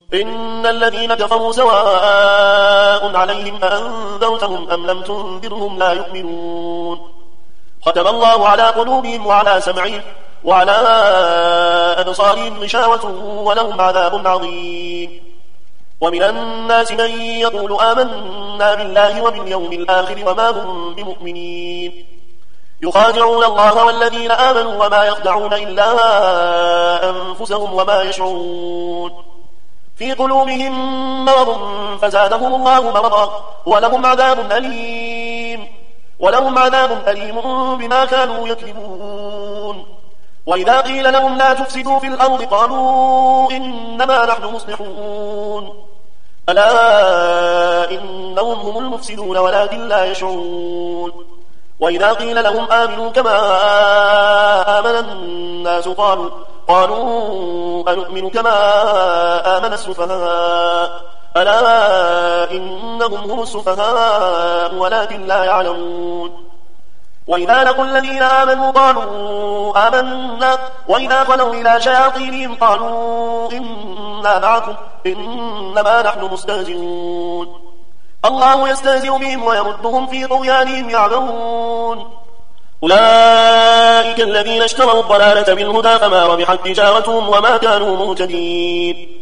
إن الذين كفروا سواء عليهم أنذرتهم أم لم تنذرهم لا يؤمنون ختم الله على قلوبهم وعلى سمعهم وعلى أبصارهم غشاوة ولهم عذاب عظيم ومن الناس من يقول آمنا بالله وباليوم الآخر وما هم بمؤمنين يخادعون الله والذين آمنوا وما يخدعون إلا أنفسهم وما يشعرون في قلوبهم مرض فزادهم الله مرضا ولهم عذاب أليم بما كانوا يكذبون وإذا قيل لهم لا تفسدوا في الأرض قالوا إنما نحن مصلحون ألا إنهم هم المفسدون ولكن لا يشعرون وإذا قيل لهم آمنوا كما آمن الناس قالوا أنؤمن كما آمن السفهاء ألا إنهم هم السفهاء ولكن لا يعلمون وإذا لقوا الذين آمنوا قالوا آمنا وإذا خلوا إلى شياطينهم قالوا إنا معكم إنما نحن مستهزئون الله يستهزئ بهم ويردهم في طغيانهم يعمهون أولئك الذين اشتروا الضلالة بالهدى فما ربحت تجارتهم وما كانوا مهتدين